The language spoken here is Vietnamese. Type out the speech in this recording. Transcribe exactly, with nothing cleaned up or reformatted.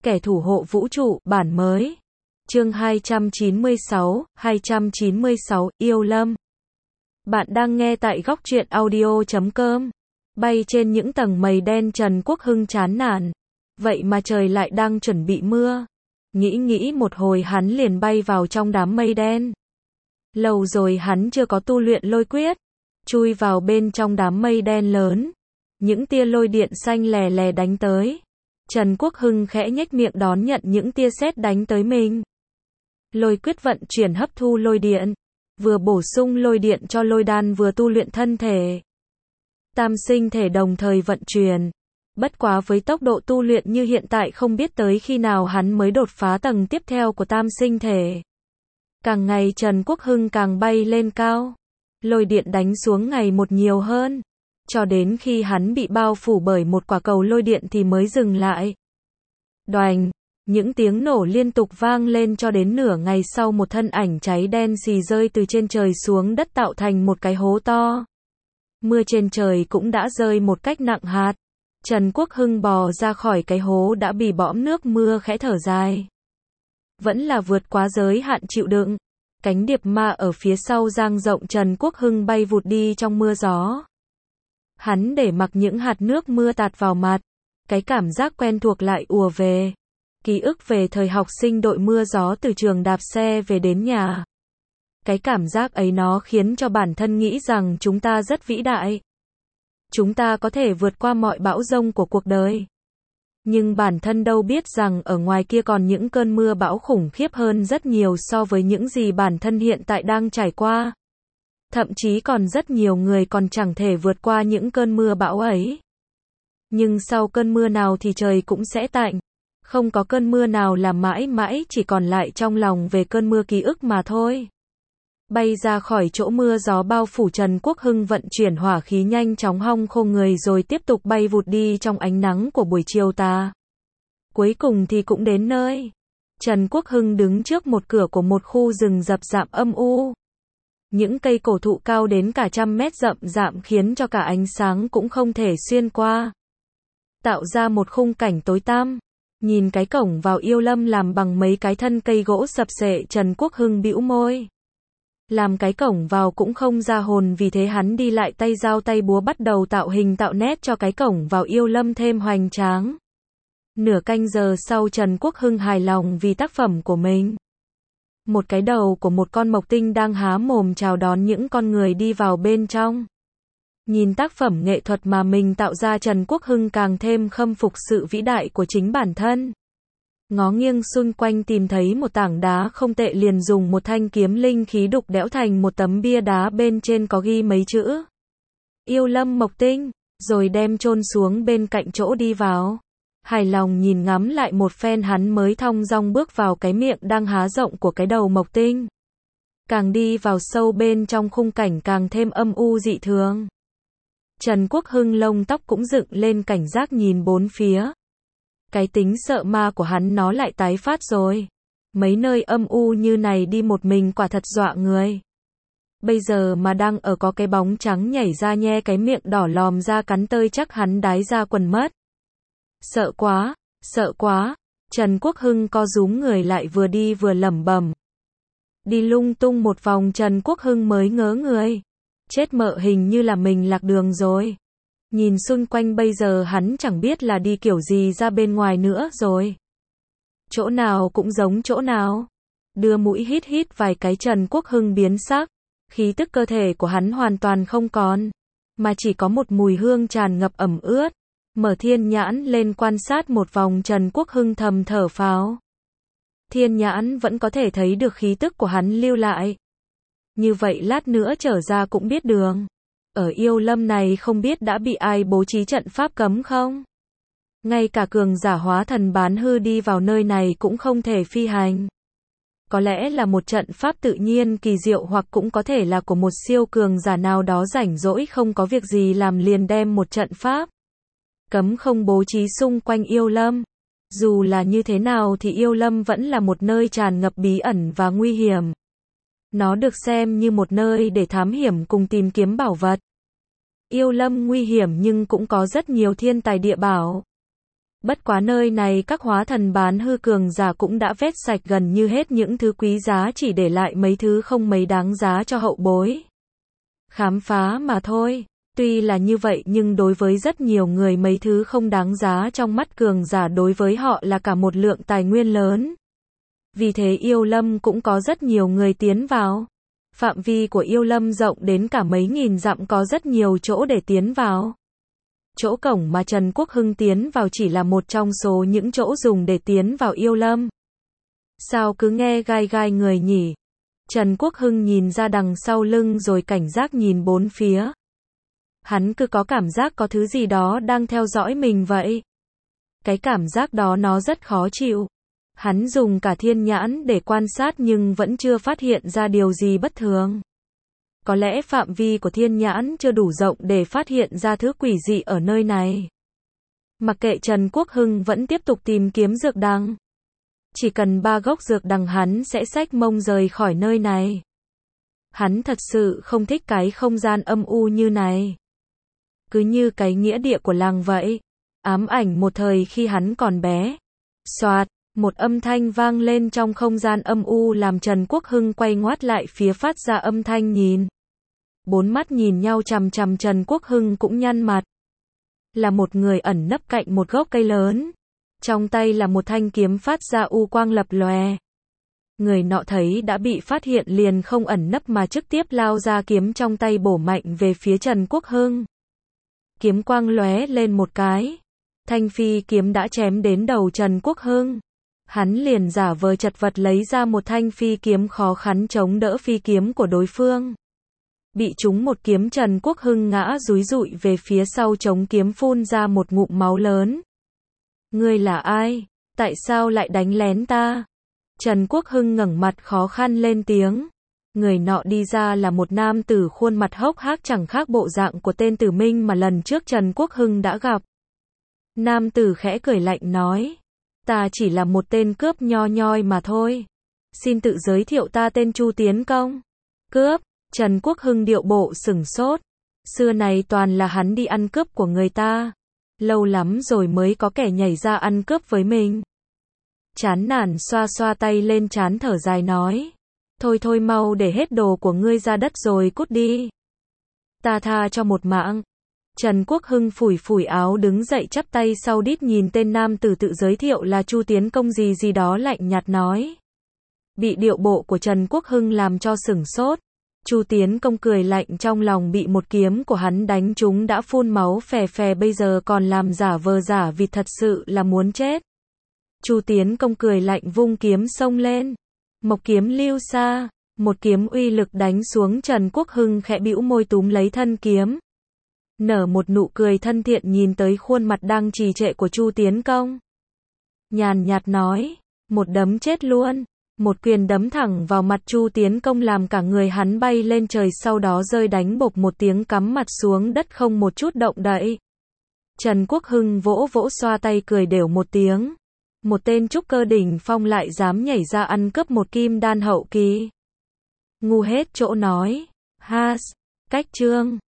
Kẻ thủ hộ vũ trụ, bản mới. Chương hai trăm chín mươi sáu, hai trăm chín mươi sáu, Yêu Lâm. Bạn đang nghe tại góc truyện audio chấm com. Bay trên những tầng mây đen, Trần Quốc Hưng chán nản. Vậy mà trời lại đang chuẩn bị mưa. Nghĩ nghĩ một hồi hắn liền bay vào trong đám mây đen. Lâu rồi hắn chưa có tu luyện lôi quyết. Chui vào bên trong đám mây đen lớn. Những tia lôi điện xanh lè lè đánh tới. Trần Quốc Hưng khẽ nhếch miệng đón nhận những tia sét đánh tới mình. Lôi quyết vận chuyển hấp thu lôi điện, vừa bổ sung lôi điện cho lôi đan vừa tu luyện thân thể. Tam sinh thể đồng thời vận chuyển. Bất quá với tốc độ tu luyện như hiện tại không biết tới khi nào hắn mới đột phá tầng tiếp theo của tam sinh thể. Càng ngày Trần Quốc Hưng càng bay lên cao. Lôi điện đánh xuống ngày một nhiều hơn. Cho đến khi hắn bị bao phủ bởi một quả cầu lôi điện thì mới dừng lại. Đoành, những tiếng nổ liên tục vang lên cho đến nửa ngày sau một thân ảnh cháy đen xì rơi từ trên trời xuống đất tạo thành một cái hố to. Mưa trên trời cũng đã rơi một cách nặng hạt. Trần Quốc Hưng bò ra khỏi cái hố đã bị bõm nước mưa khẽ thở dài. Vẫn là vượt quá giới hạn chịu đựng. Cánh điệp ma ở phía sau dang rộng, Trần Quốc Hưng bay vụt đi trong mưa gió. Hắn để mặc những hạt nước mưa tạt vào mặt. Cái cảm giác quen thuộc lại ùa về. Ký ức về thời học sinh đội mưa gió từ trường đạp xe về đến nhà. Cái cảm giác ấy nó khiến cho bản thân nghĩ rằng chúng ta rất vĩ đại. Chúng ta có thể vượt qua mọi bão giông của cuộc đời. Nhưng bản thân đâu biết rằng ở ngoài kia còn những cơn mưa bão khủng khiếp hơn rất nhiều so với những gì bản thân hiện tại đang trải qua. Thậm chí còn rất nhiều người còn chẳng thể vượt qua những cơn mưa bão ấy. Nhưng sau cơn mưa nào thì trời cũng sẽ tạnh. Không có cơn mưa nào là mãi mãi chỉ còn lại trong lòng về cơn mưa ký ức mà thôi. Bay ra khỏi chỗ mưa gió bao phủ, Trần Quốc Hưng vận chuyển hỏa khí nhanh chóng hong khô người rồi tiếp tục bay vụt đi trong ánh nắng của buổi chiều tà. Cuối cùng thì cũng đến nơi. Trần Quốc Hưng đứng trước một cửa của một khu rừng rậm rạp âm u. Những cây cổ thụ cao đến cả trăm mét rậm rạp khiến cho cả ánh sáng cũng không thể xuyên qua. Tạo ra một khung cảnh tối tăm. Nhìn cái cổng vào Yêu Lâm làm bằng mấy cái thân cây gỗ sập xệ, Trần Quốc Hưng bĩu môi. Làm cái cổng vào cũng không ra hồn, vì thế hắn đi lại tay dao tay búa bắt đầu tạo hình tạo nét cho cái cổng vào Yêu Lâm thêm hoành tráng. Nửa canh giờ sau, Trần Quốc Hưng hài lòng vì tác phẩm của mình. Một cái đầu của một con mộc tinh đang há mồm chào đón những con người đi vào bên trong. Nhìn tác phẩm nghệ thuật mà mình tạo ra, Trần Quốc Hưng càng thêm khâm phục sự vĩ đại của chính bản thân. Ngó nghiêng xung quanh tìm thấy một tảng đá không tệ, liền dùng một thanh kiếm linh khí đục đẽo thành một tấm bia đá, bên trên có ghi mấy chữ Yêu Lâm Mộc Tinh, rồi đem chôn xuống bên cạnh chỗ đi vào. Hài lòng nhìn ngắm lại một phen, hắn mới thong dong bước vào cái miệng đang há rộng của cái đầu mộc tinh. Càng đi vào sâu bên trong, khung cảnh càng thêm âm u dị thường. Trần Quốc Hưng lông tóc cũng dựng lên, cảnh giác nhìn bốn phía. Cái tính sợ ma của hắn nó lại tái phát rồi. Mấy nơi âm u như này đi một mình quả thật dọa người. Bây giờ mà đang ở có cái bóng trắng nhảy ra nhe cái miệng đỏ lòm ra cắn tơi, chắc hắn đái ra quần mất. Sợ quá, sợ quá. Trần Quốc Hưng co rúm người lại, vừa đi vừa lẩm bẩm. Đi lung tung một vòng, Trần Quốc Hưng mới ngớ người. Chết mợ, hình như là mình lạc đường rồi. Nhìn xung quanh bây giờ hắn chẳng biết là đi kiểu gì ra bên ngoài nữa rồi. Chỗ nào cũng giống chỗ nào. Đưa mũi hít hít vài cái, Trần Quốc Hưng biến sắc. Khí tức cơ thể của hắn hoàn toàn không còn. Mà chỉ có một mùi hương tràn ngập ẩm ướt. Mở thiên nhãn lên quan sát một vòng, Trần Quốc Hưng thầm thở phào. Thiên nhãn vẫn có thể thấy được khí tức của hắn lưu lại. Như vậy lát nữa trở ra cũng biết đường. Ở Yêu Lâm này không biết đã bị ai bố trí trận pháp cấm không? Ngay cả cường giả hóa thần bán hư đi vào nơi này cũng không thể phi hành. Có lẽ là một trận pháp tự nhiên kỳ diệu, hoặc cũng có thể là của một siêu cường giả nào đó rảnh rỗi không có việc gì làm liền đem một trận pháp cấm không bố trí xung quanh Yêu Lâm. Dù là như thế nào thì Yêu Lâm vẫn là một nơi tràn ngập bí ẩn và nguy hiểm. Nó được xem như một nơi để thám hiểm cùng tìm kiếm bảo vật. Yêu Lâm nguy hiểm nhưng cũng có rất nhiều thiên tài địa bảo. Bất quá nơi này các hóa thần bán hư cường giả cũng đã vét sạch gần như hết những thứ quý giá, chỉ để lại mấy thứ không mấy đáng giá cho hậu bối khám phá mà thôi. Tuy là như vậy nhưng đối với rất nhiều người mấy thứ không đáng giá trong mắt cường giả đối với họ là cả một lượng tài nguyên lớn. Vì thế yêu lâm cũng có rất nhiều người tiến vào. Phạm vi của yêu lâm rộng đến cả mấy nghìn dặm, có rất nhiều chỗ để tiến vào. Chỗ cổng mà Trần Quốc Hưng tiến vào chỉ là một trong số những chỗ dùng để tiến vào yêu lâm. Sao cứ nghe gai gai người nhỉ? Trần Quốc Hưng nhìn ra đằng sau lưng rồi cảnh giác nhìn bốn phía. Hắn cứ có cảm giác có thứ gì đó đang theo dõi mình vậy. Cái cảm giác đó nó rất khó chịu. Hắn dùng cả thiên nhãn để quan sát nhưng vẫn chưa phát hiện ra điều gì bất thường. Có lẽ phạm vi của thiên nhãn chưa đủ rộng để phát hiện ra thứ quỷ dị ở nơi này. Mặc kệ, Trần Quốc Hưng vẫn tiếp tục tìm kiếm dược đằng. Chỉ cần ba gốc dược đằng hắn sẽ xách mông rời khỏi nơi này. Hắn thật sự không thích cái không gian âm u như này. Cứ như cái nghĩa địa của làng vậy. Ám ảnh một thời khi hắn còn bé. Xoạt, một âm thanh vang lên trong không gian âm u làm Trần Quốc Hưng quay ngoắt lại phía phát ra âm thanh nhìn. Bốn mắt nhìn nhau chằm chằm, Trần Quốc Hưng cũng nhăn mặt. Là một người ẩn nấp cạnh một gốc cây lớn. Trong tay là một thanh kiếm phát ra u quang lập lòe. Người nọ thấy đã bị phát hiện liền không ẩn nấp mà trực tiếp lao ra, kiếm trong tay bổ mạnh về phía Trần Quốc Hưng. Kiếm quang lóe lên một cái. Thanh phi kiếm đã chém đến đầu Trần Quốc Hưng. Hắn liền giả vờ chật vật lấy ra một thanh phi kiếm, khó khăn chống đỡ phi kiếm của đối phương. Bị trúng một kiếm, Trần Quốc Hưng ngã dúi dụi về phía sau, chống kiếm phun ra một ngụm máu lớn. Ngươi là ai? Tại sao lại đánh lén ta? Trần Quốc Hưng ngẩng mặt khó khăn lên tiếng. Người nọ đi ra là một nam tử khuôn mặt hốc hác chẳng khác bộ dạng của tên tử minh mà lần trước Trần Quốc Hưng đã gặp. Nam tử khẽ cười lạnh nói. Ta chỉ là một tên cướp nho nhoi mà thôi. Xin tự giới thiệu, ta tên Chu Tiến Công. Cướp? Trần Quốc Hưng điệu bộ sửng sốt. Xưa này toàn là hắn đi ăn cướp của người ta. Lâu lắm rồi mới có kẻ nhảy ra ăn cướp với mình. Chán nản xoa xoa tay lên trán thở dài nói. Thôi thôi, mau để hết đồ của ngươi ra đất rồi cút đi. Ta tha cho một mạng. Trần Quốc Hưng phủi phủi áo đứng dậy chắp tay sau đít nhìn tên nam tử tự giới thiệu là Chu Tiến Công gì gì đó lạnh nhạt nói. Bị điệu bộ của Trần Quốc Hưng làm cho sửng sốt. Chu Tiến Công cười lạnh, trong lòng bị một kiếm của hắn đánh trúng đã phun máu phè phè, bây giờ còn làm giả vờ giả vịt, thật sự là muốn chết. Chu Tiến Công cười lạnh vung kiếm xông lên. Mộc kiếm lưu xa, một kiếm uy lực đánh xuống. Trần Quốc Hưng khẽ bĩu môi túm lấy thân kiếm. Nở một nụ cười thân thiện nhìn tới khuôn mặt đang trì trệ của Chu Tiến Công. Nhàn nhạt nói, một đấm chết luôn. Một quyền đấm thẳng vào mặt Chu Tiến Công làm cả người hắn bay lên trời, sau đó rơi đánh bộp một tiếng cắm mặt xuống đất không một chút động đậy. Trần Quốc Hưng vỗ vỗ xoa tay cười đều một tiếng. Một tên trúc cơ đỉnh phong lại dám nhảy ra ăn cướp một kim đan hậu kỳ. Ngu hết chỗ nói. Has, cách chương.